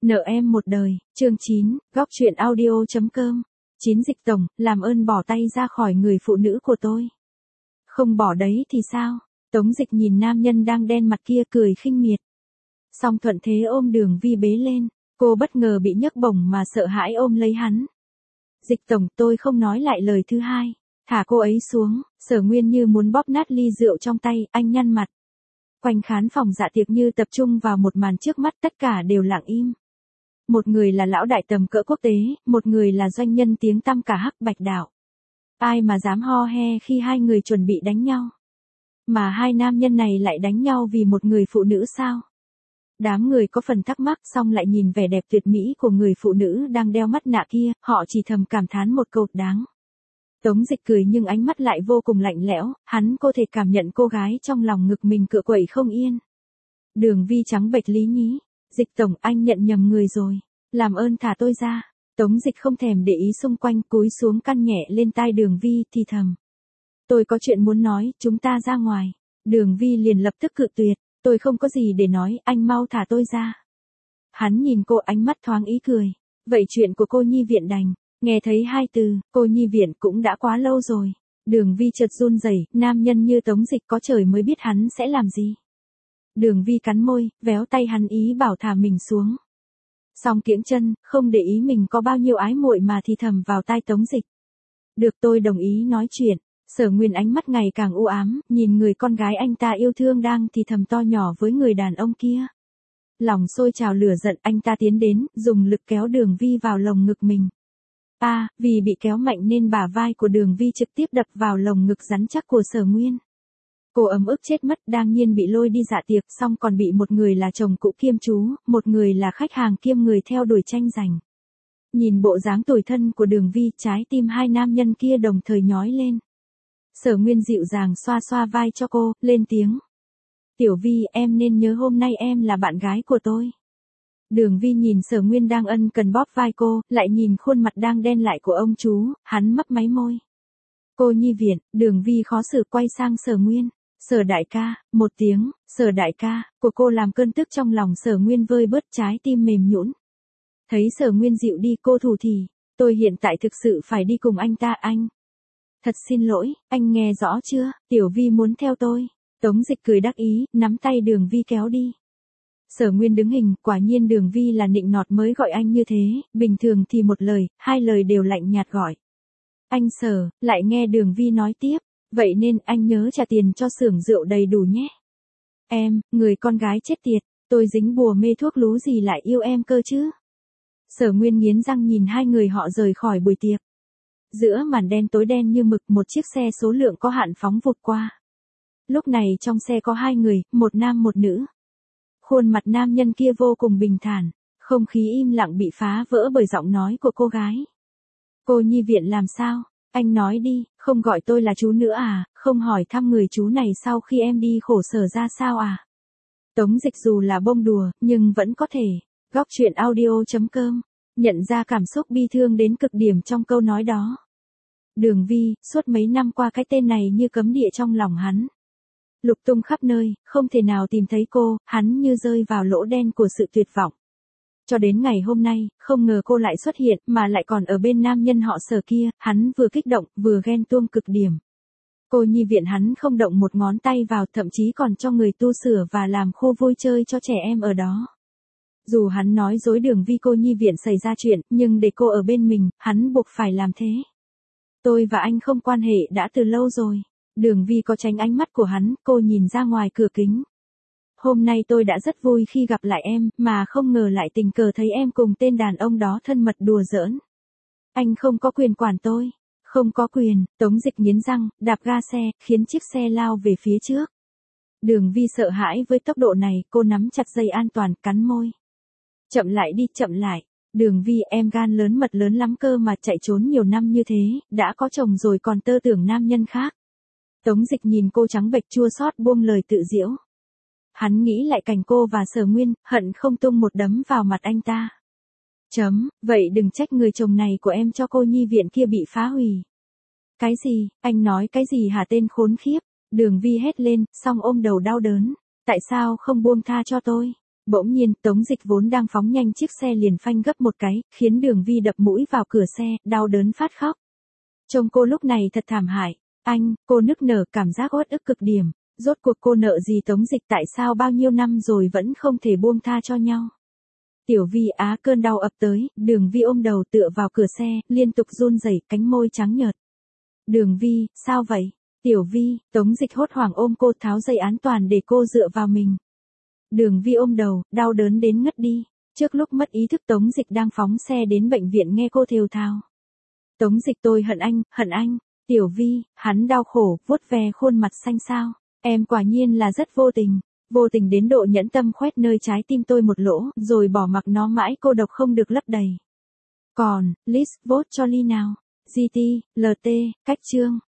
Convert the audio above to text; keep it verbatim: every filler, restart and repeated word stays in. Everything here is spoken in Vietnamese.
Nợ em một đời, chương chín, góc truyện audio.com. Chín Dịch tổng, làm ơn bỏ tay ra khỏi người phụ nữ của tôi. Không bỏ đấy thì sao? Tống Dịch nhìn nam nhân đang đen mặt kia cười khinh miệt. Song thuận thế ôm Đường Vi bế lên, cô bất ngờ bị nhấc bổng mà sợ hãi ôm lấy hắn. Dịch tổng, tôi không nói lại lời thứ hai. Thả cô ấy xuống. Sở Nguyên như muốn bóp nát ly rượu trong tay, anh nhăn mặt. Quanh khán phòng dạ tiệc như tập trung vào một màn trước mắt, tất cả đều lặng im. Một người là lão đại tầm cỡ quốc tế, một người là doanh nhân tiếng tăm cả Hắc Bạch Đảo. Ai mà dám ho he khi hai người chuẩn bị đánh nhau. Mà hai nam nhân này lại đánh nhau vì một người phụ nữ sao? Đám người có phần thắc mắc, xong lại nhìn vẻ đẹp tuyệt mỹ của người phụ nữ đang đeo mắt nạ kia, họ chỉ thầm cảm thán một câu đáng. Tống Dịch cười nhưng ánh mắt lại vô cùng lạnh lẽo, hắn có thể cảm nhận cô gái trong lòng ngực mình cựa quậy không yên. Đường Vi trắng bệch lý nhí. Dịch tổng, anh nhận nhầm người rồi. Làm ơn thả tôi ra. Tống Dịch không thèm để ý xung quanh, cúi xuống căn nhẹ lên tai Đường Vi thì thầm. Tôi có chuyện muốn nói, chúng ta ra ngoài. Đường Vi liền lập tức cự tuyệt. Tôi không có gì để nói, anh mau thả tôi ra. Hắn nhìn cô, ánh mắt thoáng ý cười. Vậy chuyện của cô nhi viện đành. Nghe thấy hai từ, cô nhi viện cũng đã quá lâu rồi. Đường Vi chợt run rẩy, nam nhân như Tống Dịch có trời mới biết hắn sẽ làm gì. Đường Vi cắn môi, véo tay hắn ý bảo thả mình xuống. Song kiễng chân, không để ý mình có bao nhiêu ái muội mà thì thầm vào tai Tống Dịch. Được, tôi đồng ý nói chuyện. Sở Nguyên ánh mắt ngày càng u ám, nhìn người con gái anh ta yêu thương đang thì thầm to nhỏ với người đàn ông kia. Lòng sôi trào lửa giận, anh ta tiến đến, dùng lực kéo Đường Vi vào lồng ngực mình. A, à, vì bị kéo mạnh nên bả vai của Đường Vi trực tiếp đập vào lồng ngực rắn chắc của Sở Nguyên. Cô ấm ức chết mất, đang nhiên bị lôi đi dạ tiệc, xong còn bị một người là chồng cũ kiêm chú, một người là khách hàng kiêm người theo đuổi tranh giành. Nhìn bộ dáng tủi thân của Đường Vi, trái tim hai nam nhân kia đồng thời nhói lên. Sở Nguyên dịu dàng xoa xoa vai cho cô, lên tiếng. Tiểu Vi, em nên nhớ hôm nay em là bạn gái của tôi. Đường Vi nhìn Sở Nguyên đang ân cần bóp vai cô, lại nhìn khuôn mặt đang đen lại của ông chú, hắn mấp máy môi. Cô nhi viện. Đường Vi khó xử quay sang Sở Nguyên. Sở đại ca, một tiếng, Sở đại ca, của cô làm cơn tức trong lòng Sở Nguyên vơi bớt, trái tim mềm nhũn. Thấy Sở Nguyên dịu đi, cô thủ thỉ, tôi hiện tại thực sự phải đi cùng anh ta anh. Thật xin lỗi, anh nghe rõ chưa, Tiểu Vi muốn theo tôi. Tống Dịch cười đắc ý, nắm tay Đường Vi kéo đi. Sở Nguyên đứng hình, quả nhiên Đường Vi là nịnh nọt mới gọi anh như thế, bình thường thì một lời, hai lời đều lạnh nhạt gọi. Anh Sở, lại nghe Đường Vi nói tiếp. Vậy nên anh nhớ trả tiền cho xưởng rượu đầy đủ nhé. Em, người con gái chết tiệt, tôi dính bùa mê thuốc lú gì lại yêu em cơ chứ. Sở Nguyên nghiến răng nhìn hai người họ rời khỏi buổi tiệc. Giữa màn đen tối đen như mực, một chiếc xe số lượng có hạn phóng vụt qua. Lúc này trong xe có hai người, một nam một nữ. Khuôn mặt nam nhân kia vô cùng bình thản, không khí im lặng bị phá vỡ bởi giọng nói của cô gái. Cô nhi viện làm sao? Anh nói đi, không gọi tôi là chú nữa à, không hỏi thăm người chú này sau khi em đi khổ sở ra sao à. Tống Dịch dù là bông đùa, nhưng vẫn có thể. Góc truyện audio.com, nhận ra cảm xúc bi thương đến cực điểm trong câu nói đó. Đường Vi, suốt mấy năm qua cái tên này như cấm địa trong lòng hắn. Lục tung khắp nơi, không thể nào tìm thấy cô, hắn như rơi vào lỗ đen của sự tuyệt vọng. Cho đến ngày hôm nay, không ngờ cô lại xuất hiện, mà lại còn ở bên nam nhân họ Sở kia, hắn vừa kích động, vừa ghen tuông cực điểm. Cô nhi viện hắn không động một ngón tay vào, thậm chí còn cho người tu sửa và làm khu vui chơi cho trẻ em ở đó. Dù hắn nói dối Đường Vi cô nhi viện xảy ra chuyện, nhưng để cô ở bên mình, hắn buộc phải làm thế. Tôi và anh không quan hệ đã từ lâu rồi. Đường Vi có tránh ánh mắt của hắn, cô nhìn ra ngoài cửa kính. Hôm nay tôi đã rất vui khi gặp lại em, mà không ngờ lại tình cờ thấy em cùng tên đàn ông đó thân mật đùa giỡn. Anh không có quyền quản tôi. Không có quyền. Tống Dịch nghiến răng, đạp ga xe, khiến chiếc xe lao về phía trước. Đường Vi sợ hãi với tốc độ này, cô nắm chặt dây an toàn, cắn môi. Chậm lại đi, chậm lại. Đường Vi, em gan lớn mật lớn lắm cơ mà, chạy trốn nhiều năm như thế, đã có chồng rồi còn tơ tưởng nam nhân khác. Tống Dịch nhìn cô trắng bệch chua xót buông lời tự giễu. Hắn nghĩ lại cảnh cô và Sở Nguyên, hận không tung một đấm vào mặt anh ta. Chấm, vậy đừng trách người chồng này của em cho cô nhi viện kia bị phá hủy. Cái gì, anh nói cái gì hả tên khốn khiếp? Đường Vi hét lên, xong ôm đầu đau đớn. Tại sao không buông tha cho tôi? Bỗng nhiên, Tống Dịch vốn đang phóng nhanh chiếc xe liền phanh gấp một cái, khiến Đường Vi đập mũi vào cửa xe, đau đớn phát khóc. Trông cô lúc này thật thảm hại. Anh, cô nức nở cảm giác uất ức cực điểm. Rốt cuộc cô nợ gì Tống Dịch, tại sao bao nhiêu năm rồi vẫn không thể buông tha cho nhau. Tiểu Vi á, cơn đau ập tới, Đường Vi ôm đầu tựa vào cửa xe, liên tục run rẩy, cánh môi trắng nhợt. Đường Vi, sao vậy? Tiểu Vi, Tống Dịch hốt hoảng ôm cô, tháo dây an toàn để cô dựa vào mình. Đường Vi ôm đầu, đau đớn đến ngất đi. Trước lúc mất ý thức Tống Dịch đang phóng xe đến bệnh viện nghe cô thều thào. Tống Dịch, tôi hận anh, hận anh. Tiểu Vi, hắn đau khổ, vuốt ve khuôn mặt xanh xao. Em quả nhiên là rất vô tình. Vô tình đến độ nhẫn tâm khoét nơi trái tim tôi một lỗ, rồi bỏ mặc nó mãi cô độc không được lấp đầy. Còn, list vote cho Ly nào. giê tê, lờ tê, cách chương.